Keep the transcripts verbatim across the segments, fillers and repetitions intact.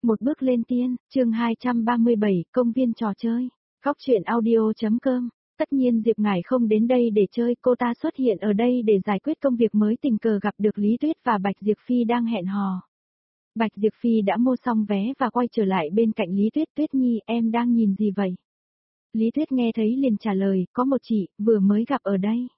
Một bước lên tiên, chương hai trăm ba mươi bảy, công viên trò chơi. Góc truyện audio.com. Tất nhiên Diệp Ngải không đến đây để chơi, cô ta xuất hiện ở đây để giải quyết công việc mới, tình cờ gặp được Lý Tuyết và Bạch Diệp Phi đang hẹn hò. Bạch Diệp Phi đã mua xong vé và quay trở lại bên cạnh Lý Tuyết. Tuyết Nhi, em đang nhìn gì vậy? Lý Tuyết nghe thấy liền trả lời, có một chị, vừa mới gặp ở đây.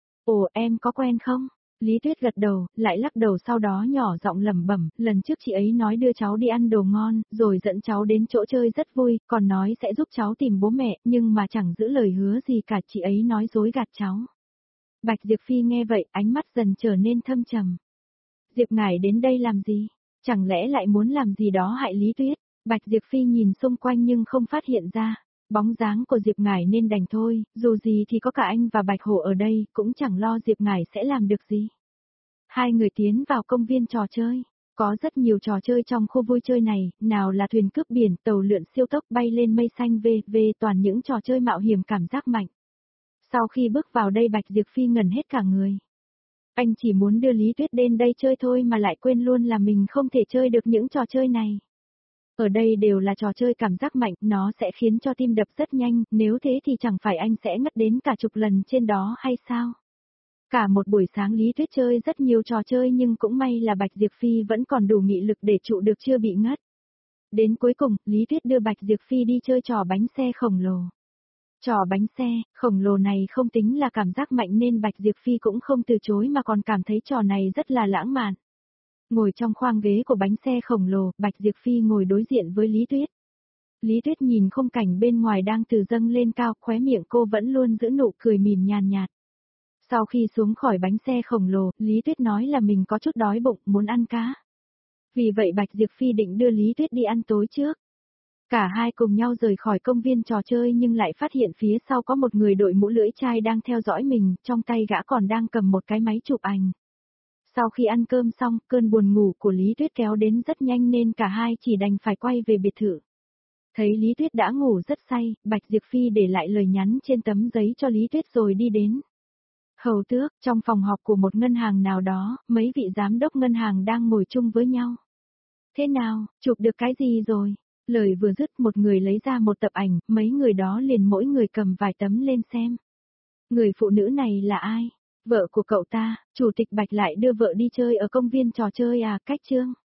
Ồ, em có quen không? Lý Tuyết gật đầu, lại lắc đầu, sau đó nhỏ giọng lẩm bẩm, lần trước chị ấy nói đưa cháu đi ăn đồ ngon, rồi dẫn cháu đến chỗ chơi rất vui, còn nói sẽ giúp cháu tìm bố mẹ, nhưng mà chẳng giữ lời hứa gì cả, chị ấy nói dối gạt cháu. Bạch Diệp Phi nghe vậy, ánh mắt dần trở nên thâm trầm. Diệp Ngải đến đây làm gì? Chẳng lẽ lại muốn làm gì đó hại Lý Tuyết? Bạch Diệp Phi nhìn xung quanh nhưng không phát hiện ra bóng dáng của Diệp Ngải nên đành thôi, dù gì thì có cả anh và Bạch Hổ ở đây, cũng chẳng lo Diệp Ngải sẽ làm được gì. Hai người tiến vào công viên trò chơi. Có rất nhiều trò chơi trong khu vui chơi này, nào là thuyền cướp biển, tàu lượn siêu tốc, bay lên mây xanh, vê vê toàn những trò chơi mạo hiểm cảm giác mạnh. Sau khi bước vào đây Bạch Diệp Phi ngẩn hết cả người. Anh chỉ muốn đưa Lý Tuyết đến đây chơi thôi mà lại quên luôn là mình không thể chơi được những trò chơi này. Ở đây đều là trò chơi cảm giác mạnh, nó sẽ khiến cho tim đập rất nhanh, nếu thế thì chẳng phải anh sẽ ngất đến cả chục lần trên đó hay sao? Cả một buổi sáng Lý Tuyết chơi rất nhiều trò chơi nhưng cũng may là Bạch Diệp Phi vẫn còn đủ nghị lực để trụ được, chưa bị ngất. Đến cuối cùng, Lý Tuyết đưa Bạch Diệp Phi đi chơi trò bánh xe khổng lồ. Trò bánh xe khổng lồ này không tính là cảm giác mạnh nên Bạch Diệp Phi cũng không từ chối mà còn cảm thấy trò này rất là lãng mạn. Ngồi trong khoang ghế của bánh xe khổng lồ, Bạch Diệp Phi ngồi đối diện với Lý Tuyết. Lý Tuyết nhìn khung cảnh bên ngoài đang từ dâng lên cao, khóe miệng cô vẫn luôn giữ nụ cười mỉm nhàn nhạt. Sau khi xuống khỏi bánh xe khổng lồ, Lý Tuyết nói là mình có chút đói bụng, muốn ăn cá. Vì vậy Bạch Diệp Phi định đưa Lý Tuyết đi ăn tối trước. Cả hai cùng nhau rời khỏi công viên trò chơi nhưng lại phát hiện phía sau có một người đội mũ lưỡi chai đang theo dõi mình, trong tay gã còn đang cầm một cái máy chụp ảnh. Sau khi ăn cơm xong, cơn buồn ngủ của Lý Tuyết kéo đến rất nhanh nên cả hai chỉ đành phải quay về biệt thự. Thấy Lý Tuyết đã ngủ rất say, Bạch Diệp Phi để lại lời nhắn trên tấm giấy cho Lý Tuyết rồi đi đến. Hầu tước, trong phòng họp của một ngân hàng nào đó, mấy vị giám đốc ngân hàng đang ngồi chung với nhau. Thế nào, chụp được cái gì rồi? Lời vừa dứt một người lấy ra một tập ảnh, mấy người đó liền mỗi người cầm vài tấm lên xem. Người phụ nữ này là ai? Vợ của cậu ta, chủ tịch Bạch lại đưa vợ đi chơi ở công viên trò chơi à, cách chương.